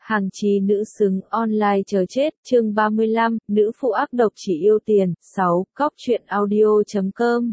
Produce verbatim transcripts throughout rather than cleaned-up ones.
Hàng chí nữ xứng online chờ chết, chương ba mươi lăm, nữ phụ ác độc chỉ yêu tiền, sáu, cóc truyện audio chấm com.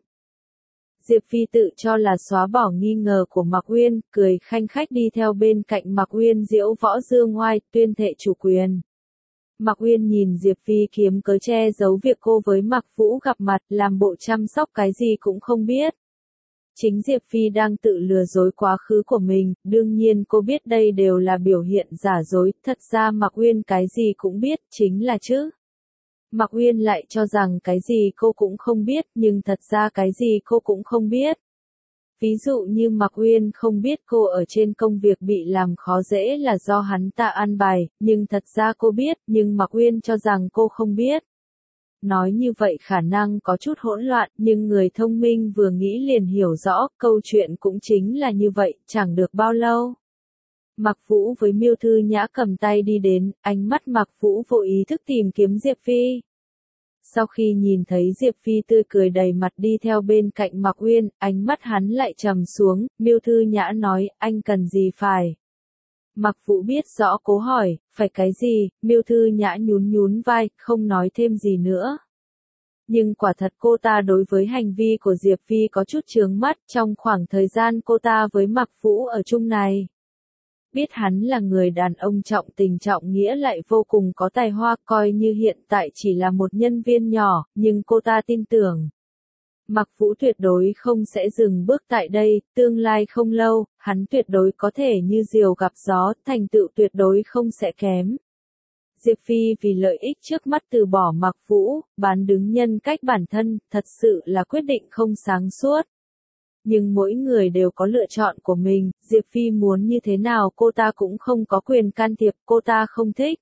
Diệp Phi tự cho là xóa bỏ nghi ngờ của Mạc Uyên, cười khanh khách đi theo bên cạnh Mạc Uyên diễu võ dương oai, tuyên thệ chủ quyền. Mạc Uyên nhìn Diệp Phi kiếm cớ che giấu việc cô với Mạc Vũ gặp mặt, làm bộ chăm sóc cái gì cũng không biết. Chính Diệp Phi đang tự lừa dối quá khứ của mình, đương nhiên cô biết đây đều là biểu hiện giả dối, thật ra Mạc Uyên cái gì cũng biết, chính là chứ. Mạc Uyên lại cho rằng cái gì cô cũng không biết, nhưng thật ra cái gì cô cũng không biết. Ví dụ như Mạc Uyên không biết cô ở trên công việc bị làm khó dễ là do hắn ta an bài, nhưng thật ra cô biết, nhưng Mạc Uyên cho rằng cô không biết. Nói như vậy khả năng có chút hỗn loạn, nhưng người thông minh vừa nghĩ liền hiểu rõ, câu chuyện cũng chính là như vậy, chẳng được bao lâu. Mạc Vũ với Miêu Thư Nhã cầm tay đi đến, ánh mắt Mạc Vũ vô ý thức tìm kiếm Diệp Phi. Sau khi nhìn thấy Diệp Phi tươi cười đầy mặt đi theo bên cạnh Mạc Uyên, ánh mắt hắn lại trầm xuống, Miêu Thư Nhã nói, anh cần gì phải? Mạc Vũ biết rõ cố hỏi, phải cái gì, Miêu Thư Nhã nhún nhún vai, không nói thêm gì nữa. Nhưng quả thật cô ta đối với hành vi của Diệp Phi có chút chướng mắt trong khoảng thời gian cô ta với Mạc Vũ ở chung này. Biết hắn là người đàn ông trọng tình trọng nghĩa lại vô cùng có tài hoa, coi như hiện tại chỉ là một nhân viên nhỏ, nhưng cô ta tin tưởng. Mạc Vũ tuyệt đối không sẽ dừng bước tại đây, tương lai không lâu, hắn tuyệt đối có thể như diều gặp gió, thành tựu tuyệt đối không sẽ kém. Diệp Phi vì lợi ích trước mắt từ bỏ Mạc Vũ, bán đứng nhân cách bản thân, thật sự là quyết định không sáng suốt. Nhưng mỗi người đều có lựa chọn của mình, Diệp Phi muốn như thế nào cô ta cũng không có quyền can thiệp, cô ta không thích.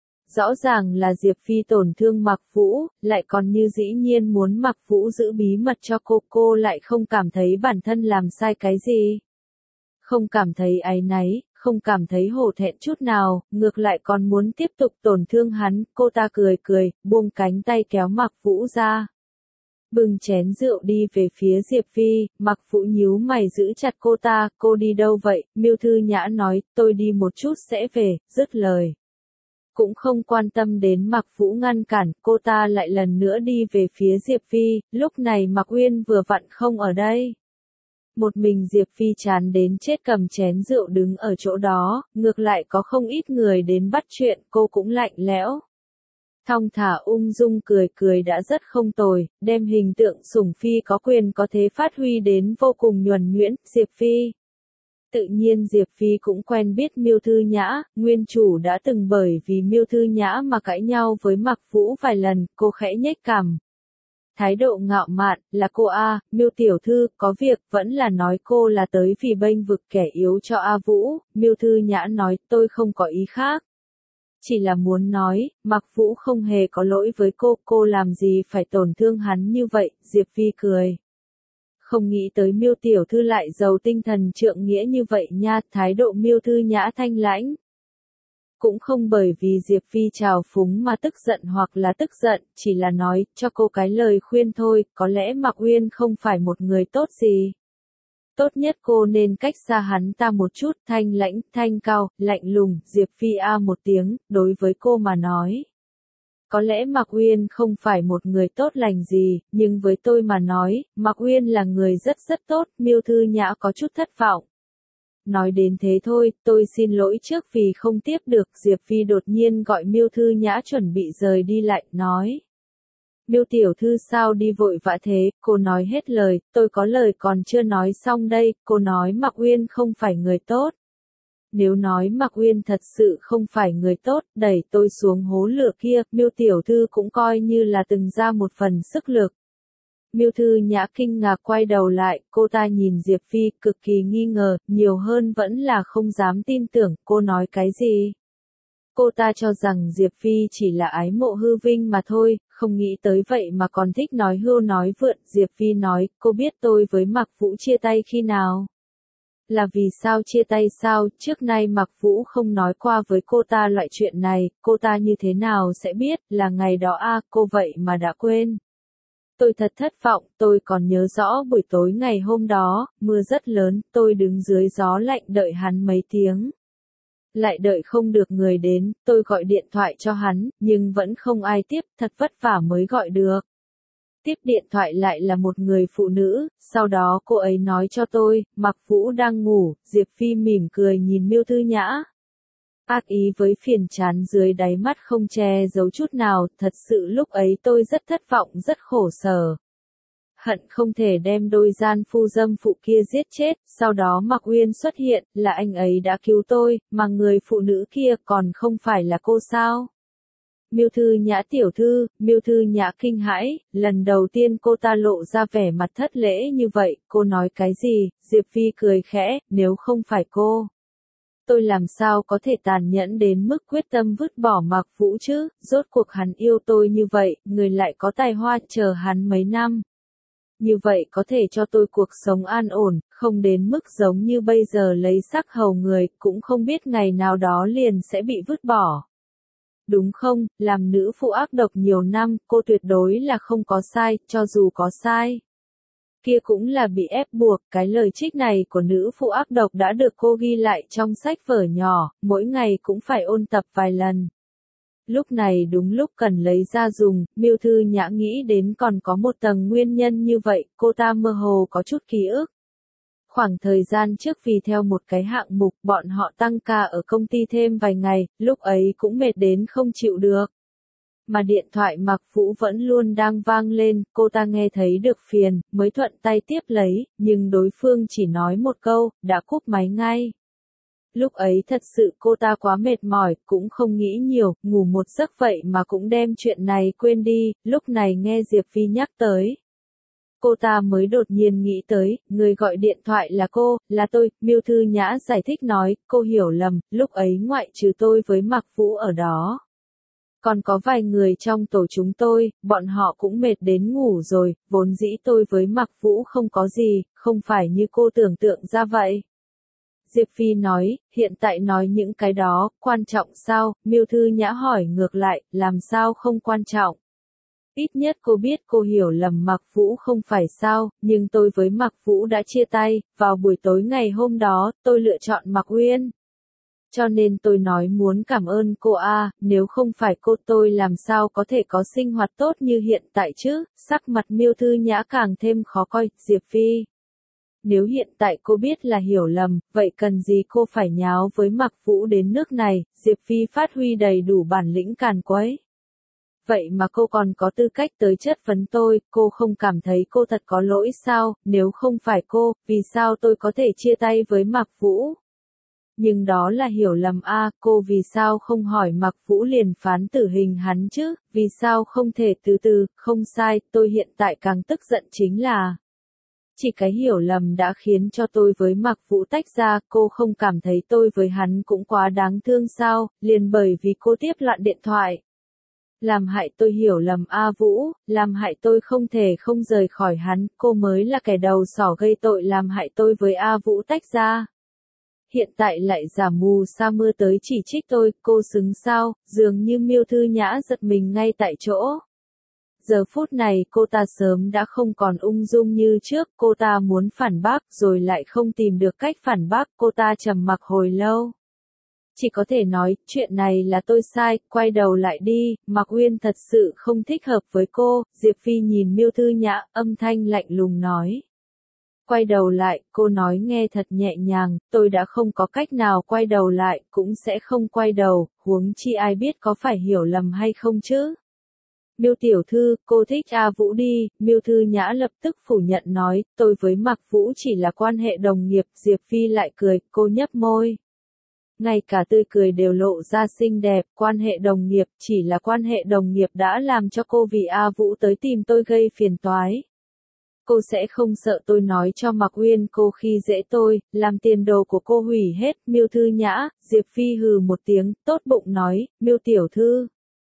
Rõ ràng là Diệp Phi tổn thương Mạc Vũ, lại còn như dĩ nhiên muốn Mạc Vũ giữ bí mật cho cô, cô lại không cảm thấy bản thân làm sai cái gì. Không cảm thấy áy náy, không cảm thấy hổ thẹn chút nào, ngược lại còn muốn tiếp tục tổn thương hắn, cô ta cười cười, buông cánh tay kéo Mạc Vũ ra. Bưng chén rượu đi về phía Diệp Phi, Mạc Vũ nhíu mày giữ chặt cô ta, cô đi đâu vậy, Miêu Thư Nhã nói, tôi đi một chút sẽ về, dứt lời. Cũng không quan tâm đến Mạc Vũ ngăn cản, cô ta lại lần nữa đi về phía Diệp Phi, lúc này Mạc Uyên vừa vặn không ở đây. Một mình Diệp Phi chán đến chết cầm chén rượu đứng ở chỗ đó, ngược lại có không ít người đến bắt chuyện, cô cũng lạnh lẽo. Thong thả ung dung cười cười đã rất không tồi, đem hình tượng sủng phi có quyền có thế phát huy đến vô cùng nhuần nhuyễn, Diệp Phi. Tự nhiên Diệp Phi cũng quen biết Miêu Thư Nhã, nguyên chủ đã từng bởi vì Miêu Thư Nhã mà cãi nhau với Mạc Vũ vài lần, cô khẽ nhếch cằm. Thái độ ngạo mạn, là cô A, Miêu tiểu thư, có việc, vẫn là nói cô là tới vì bênh vực kẻ yếu cho A Vũ, Miêu Thư Nhã nói, tôi không có ý khác. Chỉ là muốn nói, Mạc Vũ không hề có lỗi với cô, cô làm gì phải tổn thương hắn như vậy, Diệp Phi cười. Không nghĩ tới Miêu tiểu thư lại giàu tinh thần trượng nghĩa như vậy nha, thái độ Miêu Thư Nhã thanh lãnh. Cũng không bởi vì Diệp Phi trào phúng mà tức giận hoặc là tức giận, chỉ là nói, cho cô cái lời khuyên thôi, có lẽ Mạc Uyên không phải một người tốt gì. Tốt nhất cô nên cách xa hắn ta một chút, thanh lãnh, thanh cao, lạnh lùng, Diệp Phi a một tiếng, đối với cô mà nói. Có lẽ Mạc Uyên không phải một người tốt lành gì, nhưng với tôi mà nói, Mạc Uyên là người rất rất tốt, Miêu Thư Nhã có chút thất vọng. Nói đến thế thôi, tôi xin lỗi trước vì không tiếp được, Diệp Phi đột nhiên gọi Miêu Thư Nhã chuẩn bị rời đi lại, nói. Miêu tiểu thư sao đi vội vã thế, cô nói hết lời, tôi có lời còn chưa nói xong đây, cô nói Mạc Uyên không phải người tốt. Nếu nói Mạc Uyên thật sự không phải người tốt, đẩy tôi xuống hố lửa kia, Miêu tiểu thư cũng coi như là từng ra một phần sức lực. Miêu Thư Nhã kinh ngạc quay đầu lại, cô ta nhìn Diệp Phi cực kỳ nghi ngờ, nhiều hơn vẫn là không dám tin tưởng, cô nói cái gì. Cô ta cho rằng Diệp Phi chỉ là ái mộ hư vinh mà thôi, không nghĩ tới vậy mà còn thích nói hưu nói vượn, Diệp Phi nói, cô biết tôi với Mạc Vũ chia tay khi nào? Là vì sao chia tay sao, trước nay Mạc Vũ không nói qua với cô ta loại chuyện này, cô ta như thế nào sẽ biết, là ngày đó a cô vậy mà đã quên. Tôi thật thất vọng, tôi còn nhớ rõ buổi tối ngày hôm đó, mưa rất lớn, tôi đứng dưới gió lạnh đợi hắn mấy tiếng. lại đợi không được người đến, tôi gọi điện thoại cho hắn, nhưng vẫn không ai tiếp, thật vất vả mới gọi được. Tiếp điện thoại lại là một người phụ nữ, sau đó cô ấy nói cho tôi, Mạc Vũ đang ngủ, Diệp Phi mỉm cười nhìn Miêu Thư Nhã. Ác ý với phiền chán dưới đáy mắt không che giấu chút nào, thật sự lúc ấy tôi rất thất vọng rất khổ sở. Hận không thể đem đôi gian phu dâm phụ kia giết chết, sau đó Mạc Uyên xuất hiện, là anh ấy đã cứu tôi, mà người phụ nữ kia còn không phải là cô sao? Miêu Thư Nhã tiểu thư, Miêu Thư Nhã kinh hãi, lần đầu tiên cô ta lộ ra vẻ mặt thất lễ như vậy, cô nói cái gì? Diệp Phi cười khẽ, nếu không phải cô, tôi làm sao có thể tàn nhẫn đến mức quyết tâm vứt bỏ Mạc Vũ chứ, rốt cuộc hắn yêu tôi như vậy, người lại có tài hoa chờ hắn mấy năm. Như vậy có thể cho tôi cuộc sống an ổn, không đến mức giống như bây giờ lấy sắc hầu người, cũng không biết ngày nào đó liền sẽ bị vứt bỏ. Đúng không, làm nữ phụ ác độc nhiều năm, cô tuyệt đối là không có sai, cho dù có sai. Kia cũng là bị ép buộc, cái lời trích này của nữ phụ ác độc đã được cô ghi lại trong sách vở nhỏ, mỗi ngày cũng phải ôn tập vài lần. Lúc này đúng lúc cần lấy ra dùng, Miêu Thư Nhã nghĩ đến còn có một tầng nguyên nhân như vậy, cô ta mơ hồ có chút ký ức. Khoảng thời gian trước vì theo một cái hạng mục bọn họ tăng ca ở công ty thêm vài ngày, lúc ấy cũng mệt đến không chịu được. Mà điện thoại Mạc Vũ vẫn luôn đang vang lên, cô ta nghe thấy được phiền, mới thuận tay tiếp lấy, nhưng đối phương chỉ nói một câu, đã cúp máy ngay. Lúc ấy thật sự cô ta quá mệt mỏi, cũng không nghĩ nhiều, ngủ một giấc vậy mà cũng đem chuyện này quên đi, lúc này nghe Diệp Phi nhắc tới. Cô ta mới đột nhiên nghĩ tới, người gọi điện thoại là cô, là tôi, Miêu Thư Nhã giải thích nói, cô hiểu lầm, lúc ấy ngoại trừ tôi với Mạc Vũ ở đó. Còn có vài người trong tổ chúng tôi, bọn họ cũng mệt đến ngủ rồi, vốn dĩ tôi với Mạc Vũ không có gì, không phải như cô tưởng tượng ra vậy. Diệp Phi nói, hiện tại nói những cái đó, quan trọng sao, Miêu Thư Nhã hỏi ngược lại, làm sao không quan trọng. Ít nhất cô biết cô hiểu lầm Mạc Vũ không phải sao, nhưng tôi với Mạc Vũ đã chia tay, vào buổi tối ngày hôm đó, tôi lựa chọn Mạc Uyên. Cho nên tôi nói muốn cảm ơn cô a, nếu không phải cô tôi làm sao có thể có sinh hoạt tốt như hiện tại chứ, sắc mặt Miêu Thư Nhã càng thêm khó coi, Diệp Phi. Nếu hiện tại cô biết là hiểu lầm, vậy cần gì cô phải nháo với Mạc Vũ đến nước này, Diệp Phi phát huy đầy đủ bản lĩnh càn quấy. Vậy mà cô còn có tư cách tới chất vấn tôi, cô không cảm thấy cô thật có lỗi sao, nếu không phải cô, vì sao tôi có thể chia tay với Mạc Vũ? Nhưng đó là hiểu lầm a, cô vì sao không hỏi Mạc Vũ liền phán tử hình hắn chứ, vì sao không thể từ từ, không sai, tôi hiện tại càng tức giận chính là chỉ cái hiểu lầm đã khiến cho tôi với Mạc Vũ tách ra, cô không cảm thấy tôi với hắn cũng quá đáng thương sao, liền bởi vì cô tiếp loạn điện thoại. Làm hại tôi hiểu lầm A Vũ, làm hại tôi không thể không rời khỏi hắn, cô mới là kẻ đầu sỏ gây tội làm hại tôi với A Vũ tách ra. Hiện tại lại giả mù sa mưa tới chỉ trích tôi, cô xứng sao, dường như Miêu Thư Nhã giật mình ngay tại chỗ. Giờ phút này cô ta sớm đã không còn ung dung như trước, cô ta muốn phản bác rồi lại không tìm được cách phản bác, cô ta trầm mặc hồi lâu. Chỉ có thể nói, chuyện này là tôi sai, quay đầu lại đi, Mạc Uyên thật sự không thích hợp với cô, Diệp Phi nhìn Miêu Thư Nhã, âm thanh lạnh lùng nói. Quay đầu lại, cô nói nghe thật nhẹ nhàng, tôi đã không có cách nào quay đầu lại, cũng sẽ không quay đầu, huống chi ai biết có phải hiểu lầm hay không chứ. Miêu tiểu thư, cô thích A Vũ đi, Miêu Thư Nhã lập tức phủ nhận nói, tôi với Mạc Vũ chỉ là quan hệ đồng nghiệp, Diệp Phi lại cười, cô nhấp môi. Ngay cả tươi cười đều lộ ra xinh đẹp, quan hệ đồng nghiệp, chỉ là quan hệ đồng nghiệp đã làm cho cô vì A Vũ tới tìm tôi gây phiền toái. Cô sẽ không sợ tôi nói cho Mạc Uyên cô khi dễ tôi, làm tiền đồ của cô hủy hết, Miêu Thư Nhã, Diệp Phi hừ một tiếng, tốt bụng nói, Miêu tiểu thư.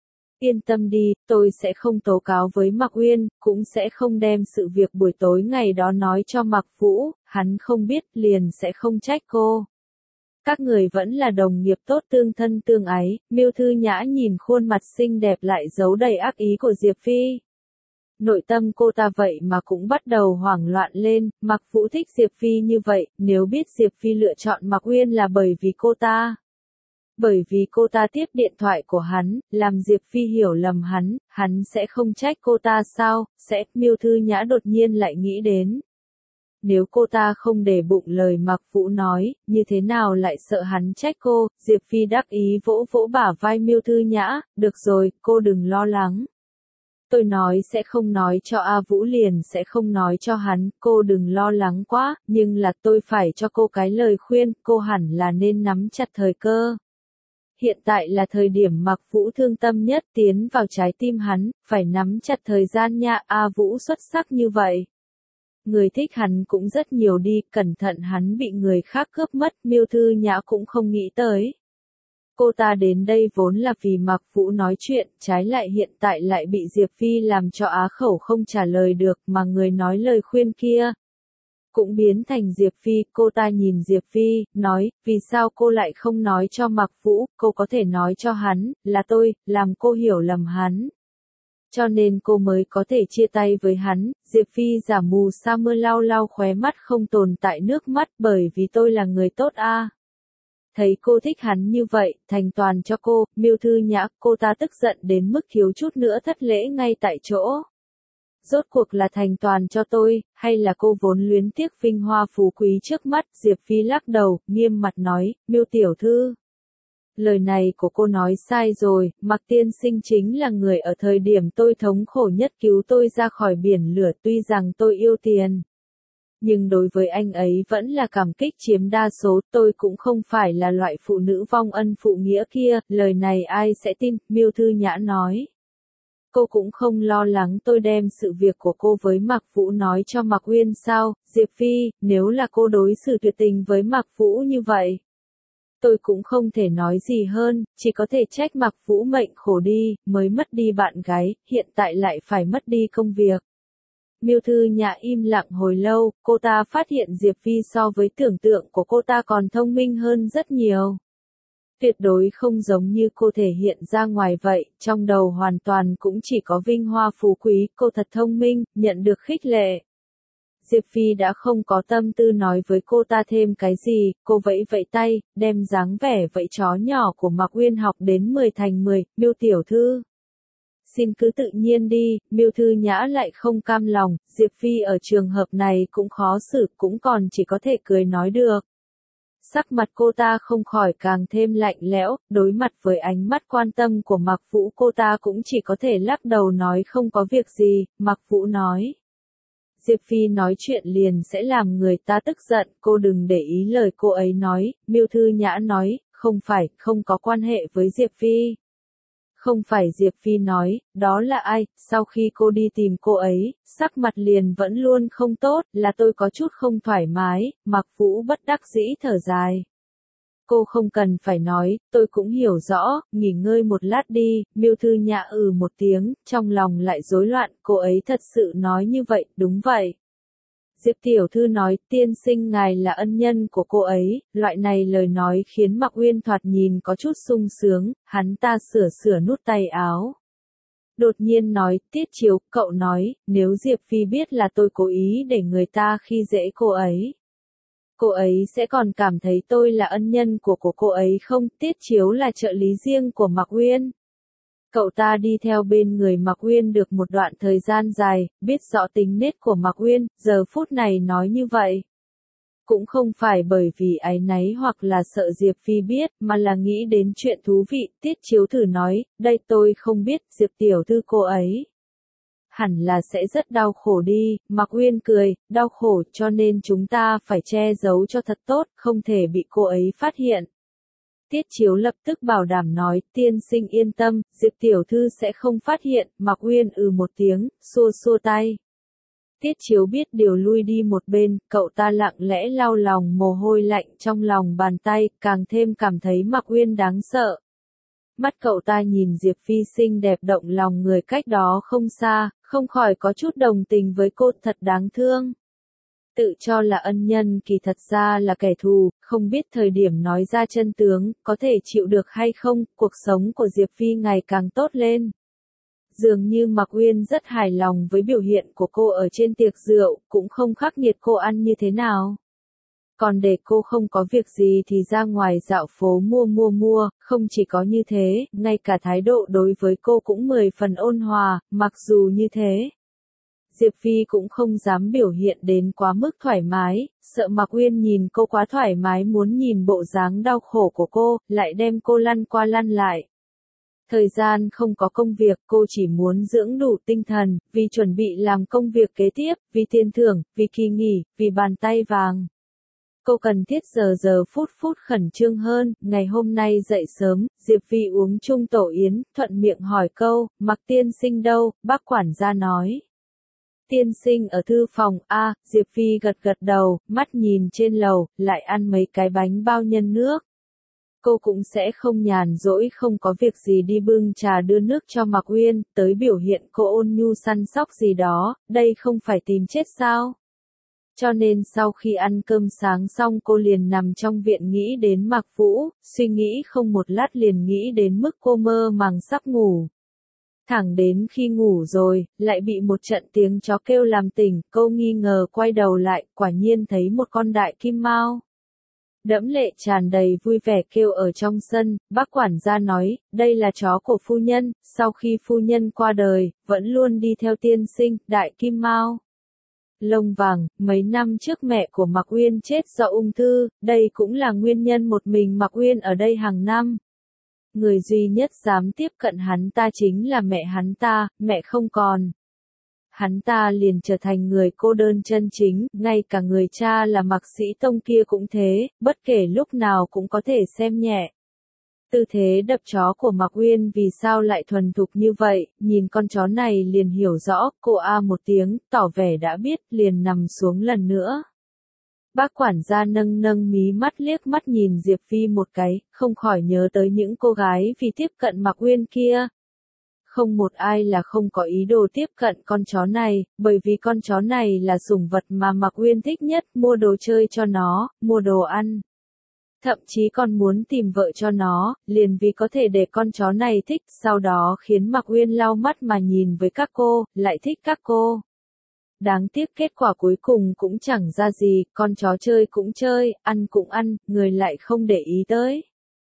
Yên tâm đi, tôi sẽ không tố cáo với Mạc Uyên, cũng sẽ không đem sự việc buổi tối ngày đó nói cho Mạc Vũ, hắn không biết liền sẽ không trách cô. Các người vẫn là đồng nghiệp tốt tương thân tương ái, Miêu Thư Nhã nhìn khuôn mặt xinh đẹp lại giấu đầy ác ý của Diệp Phi. Nội tâm cô ta vậy mà cũng bắt đầu hoảng loạn lên, Mạc Vũ thích Diệp Phi như vậy, nếu biết Diệp Phi lựa chọn Mạc Uyên là bởi vì cô ta. Bởi vì cô ta tiếp điện thoại của hắn, làm Diệp Phi hiểu lầm hắn, hắn sẽ không trách cô ta sao, sẽ, Miêu Thư Nhã đột nhiên lại nghĩ đến. Nếu cô ta không để bụng lời Mạc Vũ nói, như thế nào lại sợ hắn trách cô, Diệp Phi đắc ý vỗ vỗ bả vai Miêu Thư Nhã, được rồi, cô đừng lo lắng. Tôi nói sẽ không nói cho A Vũ liền sẽ không nói cho hắn, cô đừng lo lắng quá, nhưng là tôi phải cho cô cái lời khuyên, cô hẳn là nên nắm chặt thời cơ. Hiện tại là thời điểm Mạc Vũ thương tâm nhất tiến vào trái tim hắn, phải nắm chặt thời gian nha, A Vũ xuất sắc như vậy. Người thích hắn cũng rất nhiều đi, cẩn thận hắn bị người khác cướp mất, Miêu Thư Nhã cũng không nghĩ tới. Cô ta đến đây vốn là vì Mạc Vũ nói chuyện, trái lại hiện tại lại bị Diệp Phi làm cho á khẩu không trả lời được, mà người nói lời khuyên kia cũng biến thành Diệp Phi, cô ta nhìn Diệp Phi, nói, vì sao cô lại không nói cho Mạc Vũ, cô có thể nói cho hắn, là tôi, làm cô hiểu lầm hắn. Cho nên cô mới có thể chia tay với hắn, Diệp Phi giả mù sa mưa lau lau khóe mắt không tồn tại nước mắt bởi vì tôi là người tốt a. À. Thấy cô thích hắn như vậy, thành toàn cho cô, Miêu Thư Nhã, cô ta tức giận đến mức thiếu chút nữa thất lễ ngay tại chỗ. Rốt cuộc là thành toàn cho tôi, hay là cô vốn luyến tiếc vinh hoa phú quý trước mắt, Diệp Phi lắc đầu, nghiêm mặt nói, Miêu tiểu thư. Lời này của cô nói sai rồi, Mạc tiên sinh chính là người ở thời điểm tôi thống khổ nhất cứu tôi ra khỏi biển lửa, tuy rằng tôi yêu tiền. Nhưng đối với anh ấy vẫn là cảm kích chiếm đa số, tôi cũng không phải là loại phụ nữ vong ân phụ nghĩa kia, lời này ai sẽ tin, Miêu Thư Nhã nói. Cô cũng không lo lắng tôi đem sự việc của cô với Mạc Vũ nói cho Mạc Uyên sao, Diệp Phi, nếu là cô đối xử tuyệt tình với Mạc Vũ như vậy. Tôi cũng không thể nói gì hơn, chỉ có thể trách Mạc Vũ mệnh khổ đi, mới mất đi bạn gái, hiện tại lại phải mất đi công việc. Miêu Thư Nhã im lặng hồi lâu, cô ta phát hiện Diệp Phi so với tưởng tượng của cô ta còn thông minh hơn rất nhiều. Tuyệt đối không giống như cô thể hiện ra ngoài vậy, trong đầu hoàn toàn cũng chỉ có vinh hoa phú quý, cô thật thông minh, nhận được khích lệ. Diệp Phi đã không có tâm tư nói với cô ta thêm cái gì, cô vẫy vẫy tay, đem dáng vẻ vẫy chó nhỏ của Mạc Uyên học đến mười thành mười, Miêu tiểu thư. Xin cứ tự nhiên đi, Miêu Thư Nhã lại không cam lòng, Diệp Phi ở trường hợp này cũng khó xử, cũng còn chỉ có thể cười nói được. Sắc mặt cô ta không khỏi càng thêm lạnh lẽo, đối mặt với ánh mắt quan tâm của Mạc Vũ cô ta cũng chỉ có thể lắc đầu nói không có việc gì, Mạc Vũ nói. Diệp Phi nói chuyện liền sẽ làm người ta tức giận, cô đừng để ý lời cô ấy nói, Miêu Thư Nhã nói, không phải, không có quan hệ với Diệp Phi. Không phải Diệp Phi nói, đó là ai, sau khi cô đi tìm cô ấy, sắc mặt liền vẫn luôn không tốt, là tôi có chút không thoải mái, Mạc Vũ bất đắc dĩ thở dài. Cô không cần phải nói, tôi cũng hiểu rõ, nghỉ ngơi một lát đi, Miêu Thư Nhã ừ một tiếng, trong lòng lại rối loạn, cô ấy thật sự nói như vậy, đúng vậy. Diệp tiểu thư nói, tiên sinh ngài là ân nhân của cô ấy, loại này lời nói khiến Mạc Uyên thoạt nhìn có chút sung sướng, hắn ta sửa sửa nút tay áo. Đột nhiên nói, Tiết Chiếu, cậu nói, nếu Diệp Phi biết là tôi cố ý để người ta khi dễ cô ấy. Cô ấy sẽ còn cảm thấy tôi là ân nhân của của cô ấy không, Tiết Chiếu là trợ lý riêng của Mạc Uyên. Cậu ta đi theo bên người Mạc Uyên được một đoạn thời gian dài, biết rõ tính nết của Mạc Uyên, giờ phút này nói như vậy. Cũng không phải bởi vì áy náy hoặc là sợ Diệp Phi biết, mà là nghĩ đến chuyện thú vị, Tiết Chiếu thử nói, đây tôi không biết, Diệp tiểu thư cô ấy. Hẳn là sẽ rất đau khổ đi, Mạc Uyên cười, đau khổ cho nên chúng ta phải che giấu cho thật tốt, không thể bị cô ấy phát hiện. Tiết Chiếu lập tức bảo đảm nói, tiên sinh yên tâm, Diệp tiểu thư sẽ không phát hiện, Mạc Uyên ừ một tiếng, xua xua tay. Tiết Chiếu biết điều lui đi một bên, cậu ta lặng lẽ lau lòng mồ hôi lạnh trong lòng bàn tay, càng thêm cảm thấy Mạc Uyên đáng sợ. Mắt cậu ta nhìn Diệp Phi xinh đẹp động lòng người cách đó không xa, không khỏi có chút đồng tình với cô, thật đáng thương. Tự cho là ân nhân kỳ thật ra là kẻ thù, không biết thời điểm nói ra chân tướng, có thể chịu được hay không, cuộc sống của Diệp Phi ngày càng tốt lên. Dường như Mạc Uyên rất hài lòng với biểu hiện của cô ở trên tiệc rượu, cũng không khắc nghiệt cô ăn như thế nào. Còn để cô không có việc gì thì ra ngoài dạo phố mua mua mua, không chỉ có như thế, ngay cả thái độ đối với cô cũng mười phần ôn hòa, mặc dù như thế. Diệp Phi cũng không dám biểu hiện đến quá mức thoải mái, sợ Mạc Uyên nhìn cô quá thoải mái muốn nhìn bộ dáng đau khổ của cô, lại đem cô lăn qua lăn lại. Thời gian không có công việc, cô chỉ muốn dưỡng đủ tinh thần, vì chuẩn bị làm công việc kế tiếp, vì tiền thưởng, vì kỳ nghỉ, vì bàn tay vàng. Cô cần thiết giờ giờ phút phút khẩn trương hơn, ngày hôm nay dậy sớm, Diệp Phi uống chung tổ yến, thuận miệng hỏi câu, Mạc tiên sinh đâu, bác quản gia nói. Tiên sinh ở thư phòng, a, Diệp Phi gật gật đầu, mắt nhìn trên lầu, lại ăn mấy cái bánh bao nhân nước. Cô cũng sẽ không nhàn rỗi không có việc gì đi bưng trà đưa nước cho Mạc Uyên, tới biểu hiện cô ôn nhu săn sóc gì đó, đây không phải tìm chết sao? Cho nên sau khi ăn cơm sáng xong cô liền nằm trong viện nghĩ đến Mạc Vũ, suy nghĩ không một lát liền nghĩ đến mức cô mơ màng sắp ngủ. Thẳng đến khi ngủ rồi, lại bị một trận tiếng chó kêu làm tỉnh, cô nghi ngờ quay đầu lại, quả nhiên thấy một con đại kim mao. Đẫm lệ tràn đầy vui vẻ kêu ở trong sân, bác quản gia nói, đây là chó của phu nhân, sau khi phu nhân qua đời, vẫn luôn đi theo tiên sinh, đại kim mao. Lông vàng, mấy năm trước mẹ của Mạc Uyên chết do ung thư, đây cũng là nguyên nhân một mình Mạc Uyên ở đây hàng năm. Người duy nhất dám tiếp cận hắn ta chính là mẹ hắn ta, mẹ không còn. Hắn ta liền trở thành người cô đơn chân chính, ngay cả người cha là Mạc Sĩ Tông kia cũng thế, bất kể lúc nào cũng có thể xem nhẹ. Tư thế đập chó của Mạc Uyên vì sao lại thuần thục như vậy, nhìn con chó này liền hiểu rõ, cô a một tiếng, tỏ vẻ đã biết, liền nằm xuống lần nữa. Bác quản gia nâng nâng mí mắt liếc mắt nhìn Diệp Phi một cái, không khỏi nhớ tới những cô gái vì tiếp cận Mạc Uyên kia. Không một ai là không có ý đồ tiếp cận con chó này, bởi vì con chó này là sủng vật mà Mạc Uyên thích nhất, mua đồ chơi cho nó, mua đồ ăn. Thậm chí còn muốn tìm vợ cho nó, liền vì có thể để con chó này thích, sau đó khiến Mạc Uyên lau mắt mà nhìn với các cô, lại thích các cô. Đáng tiếc kết quả cuối cùng cũng chẳng ra gì, con chó chơi cũng chơi, ăn cũng ăn, người lại không để ý tới.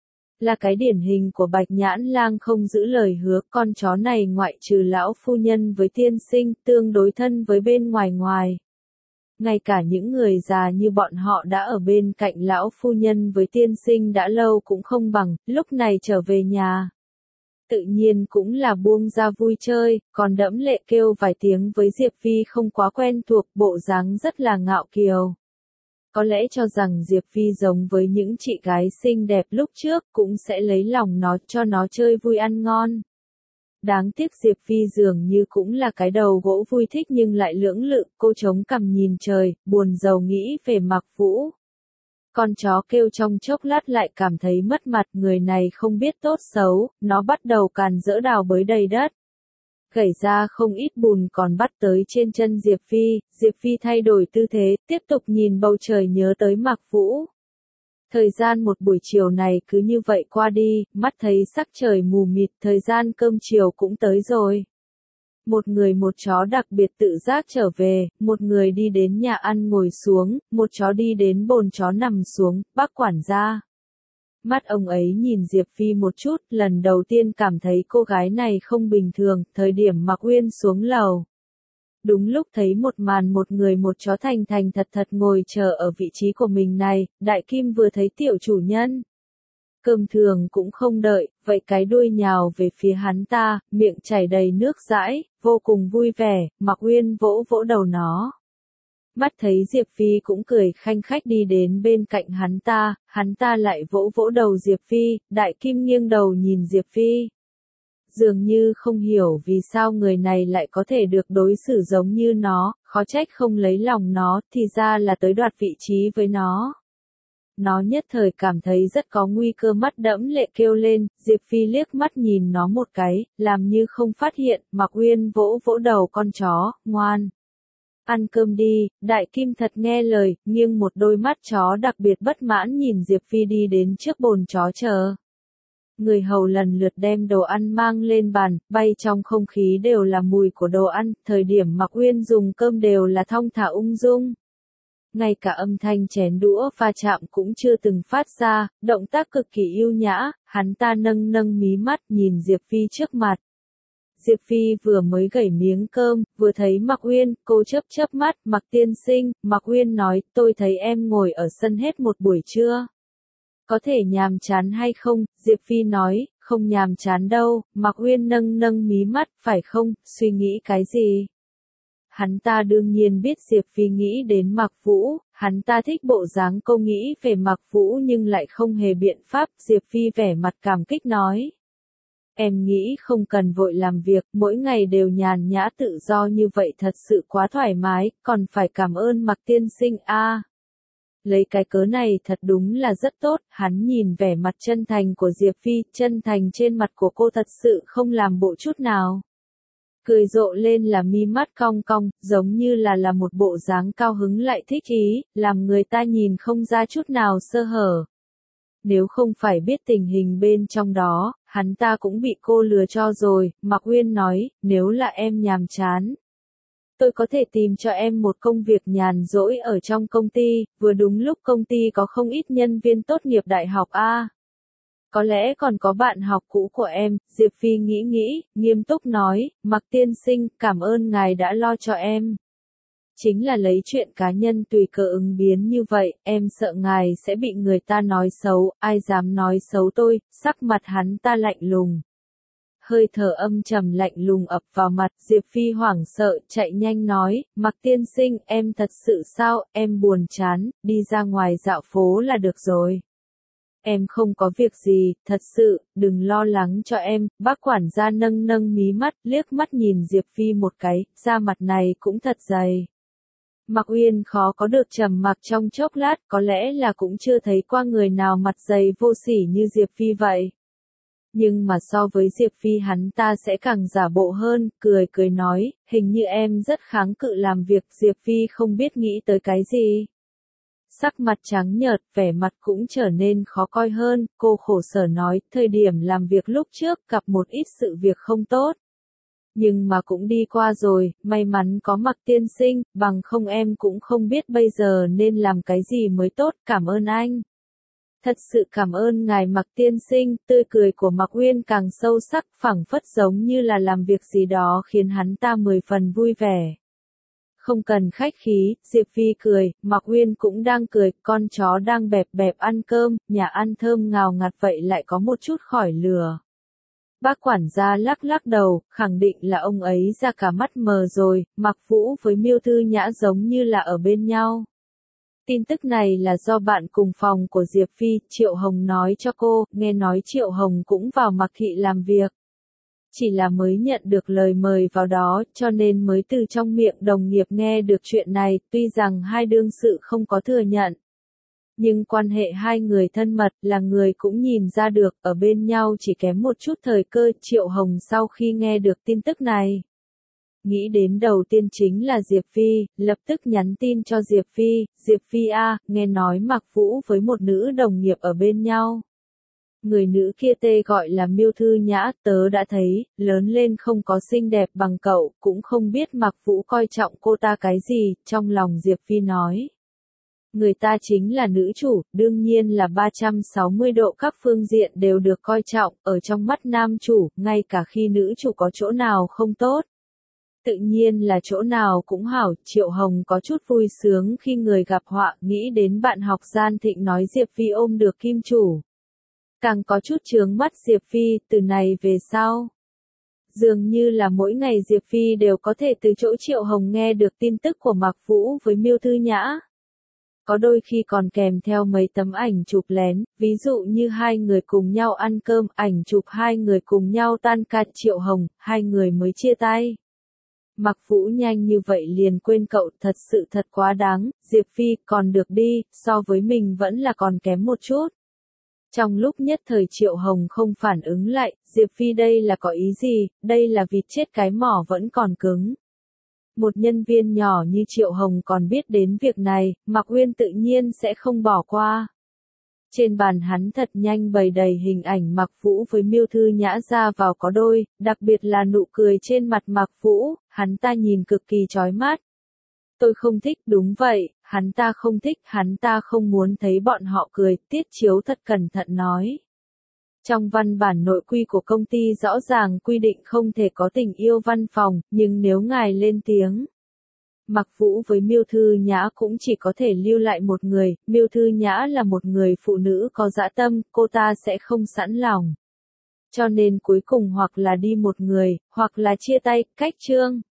Là cái điển hình của Bạch Nhãn Lang không giữ lời hứa, con chó này ngoại trừ lão phu nhân với tiên sinh, tương đối thân với bên ngoài ngoài. Ngay cả những người già như bọn họ đã ở bên cạnh lão phu nhân với tiên sinh đã lâu cũng không bằng, lúc này trở về nhà. Tự nhiên cũng là buông ra vui chơi, còn Đẫm Lệ kêu vài tiếng với Diệp Phi không quá quen thuộc, bộ dáng rất là ngạo kiều. Có lẽ cho rằng Diệp Phi giống với những chị gái xinh đẹp lúc trước, cũng sẽ lấy lòng nó cho nó chơi vui ăn ngon. Đáng tiếc Diệp Phi dường như cũng là cái đầu gỗ vui thích nhưng lại lưỡng lự, cô chống cằm nhìn trời, buồn rầu nghĩ về Mạc Vũ. Con chó kêu trong chốc lát lại cảm thấy mất mặt, người này không biết tốt xấu, nó bắt đầu càn rỡ đào bới đầy đất. Gẩy ra không ít bùn còn bắt tới trên chân Diệp Phi, Diệp Phi thay đổi tư thế, tiếp tục nhìn bầu trời nhớ tới Mạc Vũ. Thời gian một buổi chiều này cứ như vậy qua đi, mắt thấy sắc trời mù mịt, thời gian cơm chiều cũng tới rồi. Một người một chó đặc biệt tự giác trở về, một người đi đến nhà ăn ngồi xuống, một chó đi đến bồn chó nằm xuống, bác quản gia. Mắt ông ấy nhìn Diệp Phi một chút, lần đầu tiên cảm thấy cô gái này không bình thường, thời điểm Mạc Uyên xuống lầu. Đúng lúc thấy một màn một người một chó thành thành thật thật ngồi chờ ở vị trí của mình này, Đại Kim vừa thấy tiểu chủ nhân. Cơm thường cũng không đợi, vậy cái đuôi nhào về phía hắn ta, miệng chảy đầy nước dãi, vô cùng vui vẻ, Mạc Uyên vỗ vỗ đầu nó. Mắt thấy Diệp Phi cũng cười khanh khách đi đến bên cạnh hắn ta, hắn ta lại vỗ vỗ đầu Diệp Phi, Đại Kim nghiêng đầu nhìn Diệp Phi. Dường như không hiểu vì sao người này lại có thể được đối xử giống như nó, khó trách không lấy lòng nó, thì ra là tới đoạt vị trí với nó. Nó nhất thời cảm thấy rất có nguy cơ, mắt Đẫm Lệ kêu lên, Diệp Phi liếc mắt nhìn nó một cái, làm như không phát hiện, Mạc Uyên vỗ vỗ đầu con chó, ngoan. Ăn cơm đi, Đại Kim thật nghe lời, nghiêng một đôi mắt chó đặc biệt bất mãn nhìn Diệp Phi đi đến trước bồn chó chờ. Người hầu lần lượt đem đồ ăn mang lên bàn, bay trong không khí đều là mùi của đồ ăn, thời điểm Mạc Uyên dùng cơm đều là thong thả ung dung. ngay cả âm thanh chén đũa va chạm cũng chưa từng phát ra, động tác cực kỳ yêu nhã, hắn ta nâng nâng mí mắt nhìn Diệp Phi trước mặt. Diệp Phi vừa mới gẩy miếng cơm, vừa thấy Mạc Uyên, cô chớp chớp mắt, Mạc tiên sinh, Mạc Uyên nói, tôi thấy em ngồi ở sân hết một buổi trưa. Có thể nhàm chán hay không? Diệp Phi nói, không nhàm chán đâu, Mạc Uyên nâng nâng mí mắt, phải không, suy nghĩ cái gì? Hắn ta đương nhiên biết Diệp Phi nghĩ đến Mạc Vũ, hắn ta thích bộ dáng cô nghĩ về Mạc Vũ nhưng lại không hề biện pháp, Diệp Phi vẻ mặt cảm kích nói. Em nghĩ không cần vội làm việc, mỗi ngày đều nhàn nhã tự do như vậy thật sự quá thoải mái, còn phải cảm ơn Mạc tiên sinh a. À, lấy cái cớ này thật đúng là rất tốt, hắn nhìn vẻ mặt chân thành của Diệp Phi, chân thành trên mặt của cô thật sự không làm bộ chút nào. Cười rộ lên là mi mắt cong cong, giống như là là một bộ dáng cao hứng lại thích ý, làm người ta nhìn không ra chút nào sơ hở. Nếu không phải biết tình hình bên trong đó, hắn ta cũng bị cô lừa cho rồi, Mạc Uyên nói, nếu là em nhàm chán. Tôi có thể tìm cho em một công việc nhàn rỗi ở trong công ty, vừa đúng lúc công ty có không ít nhân viên tốt nghiệp đại học a. À, có lẽ còn có bạn học cũ của em, Diệp Phi nghĩ nghĩ, nghiêm túc nói, Mạc tiên sinh, cảm ơn ngài đã lo cho em. Chính là lấy chuyện cá nhân tùy cơ ứng biến như vậy, em sợ ngài sẽ bị người ta nói xấu, ai dám nói xấu tôi, sắc mặt hắn ta lạnh lùng. Hơi thở âm trầm lạnh lùng ập vào mặt, Diệp Phi hoảng sợ, chạy nhanh nói, Mạc tiên sinh, em thật sự sao, em buồn chán, đi ra ngoài dạo phố là được rồi. Em không có việc gì, thật sự, đừng lo lắng cho em, bác quản gia nâng nâng mí mắt, liếc mắt nhìn Diệp Phi một cái, da mặt này cũng thật dày. Mạc Uyên khó có được trầm mặc trong chốc lát, có lẽ là cũng chưa thấy qua người nào mặt dày vô sỉ như Diệp Phi vậy. Nhưng mà so với Diệp Phi hắn ta sẽ càng giả bộ hơn, cười cười nói, hình như em rất kháng cự làm việc, Diệp Phi không biết nghĩ tới cái gì. Sắc mặt trắng nhợt, vẻ mặt cũng trở nên khó coi hơn, cô khổ sở nói, thời điểm làm việc lúc trước gặp một ít sự việc không tốt. Nhưng mà cũng đi qua rồi, may mắn có Mạc tiên sinh, bằng không em cũng không biết bây giờ nên làm cái gì mới tốt, cảm ơn anh. Thật sự cảm ơn ngài Mạc tiên sinh, tươi cười của Mạc Uyên càng sâu sắc, phảng phất giống như là làm việc gì đó khiến hắn ta mười phần vui vẻ. Không cần khách khí, Diệp Phi cười, Mạc Uyên cũng đang cười, con chó đang bẹp bẹp ăn cơm, nhà ăn thơm ngào ngạt vậy lại có một chút khỏi lừa. Bác quản gia lắc lắc đầu, khẳng định là ông ấy ra cả mắt mờ rồi, Mạc Vũ với Miêu Thư Nhã giống như là ở bên nhau. Tin tức này là do bạn cùng phòng của Diệp Phi, Triệu Hồng nói cho cô, nghe nói Triệu Hồng cũng vào Mạc Thị làm việc. Chỉ là mới nhận được lời mời vào đó, cho nên mới từ trong miệng đồng nghiệp nghe được chuyện này, tuy rằng hai đương sự không có thừa nhận. Nhưng quan hệ hai người thân mật là người cũng nhìn ra được, ở bên nhau chỉ kém một chút thời cơ. Triệu Hồng sau khi nghe được tin tức này, nghĩ đến đầu tiên chính là Diệp Phi, lập tức nhắn tin cho Diệp Phi, Diệp Phi a, nghe nói Mạc Vũ với một nữ đồng nghiệp ở bên nhau. Người nữ kia tê gọi là Miêu Thư Nhã, tớ đã thấy, lớn lên không có xinh đẹp bằng cậu, cũng không biết Mạc Vũ coi trọng cô ta cái gì, trong lòng Diệp Phi nói. Người ta chính là nữ chủ, đương nhiên là ba trăm sáu mươi độ các phương diện đều được coi trọng, ở trong mắt nam chủ, ngay cả khi nữ chủ có chỗ nào không tốt. Tự nhiên là chỗ nào cũng hảo, Triệu Hồng có chút vui sướng khi người gặp họa, nghĩ đến bạn học Gian Thịnh nói Diệp Phi ôm được kim chủ. Càng có chút chướng mắt Diệp Phi, từ này về sau. Dường như là mỗi ngày Diệp Phi đều có thể từ chỗ Triệu Hồng nghe được tin tức của Mạc Vũ với Miêu Thư Nhã. Có đôi khi còn kèm theo mấy tấm ảnh chụp lén, ví dụ như hai người cùng nhau ăn cơm, ảnh chụp hai người cùng nhau tan ca. Triệu Hồng, hai người mới chia tay. Mạc Vũ nhanh như vậy liền quên cậu, thật sự thật quá đáng, Diệp Phi, còn được đi, so với mình vẫn là còn kém một chút. Trong lúc nhất thời Triệu Hồng không phản ứng lại, Diệp Phi đây là có ý gì, đây là vịt chết cái mỏ vẫn còn cứng. Một nhân viên nhỏ như Triệu Hồng còn biết đến việc này, Mạc Uyên tự nhiên sẽ không bỏ qua. Trên bàn hắn thật nhanh bày đầy hình ảnh Mạc Vũ với Miêu Thư Nhã ra vào có đôi, đặc biệt là nụ cười trên mặt Mạc Vũ, hắn ta nhìn cực kỳ chói mắt. Tôi không thích, đúng vậy, hắn ta không thích, hắn ta không muốn thấy bọn họ cười, Tiết Chiếu thật cẩn thận nói. Trong văn bản nội quy của công ty rõ ràng quy định không thể có tình yêu văn phòng, nhưng nếu ngài lên tiếng, Mạc Vũ với Miêu Thư Nhã cũng chỉ có thể lưu lại một người, Miêu Thư Nhã là một người phụ nữ có dã tâm, cô ta sẽ không sẵn lòng. Cho nên cuối cùng hoặc là đi một người, hoặc là chia tay, cách chương.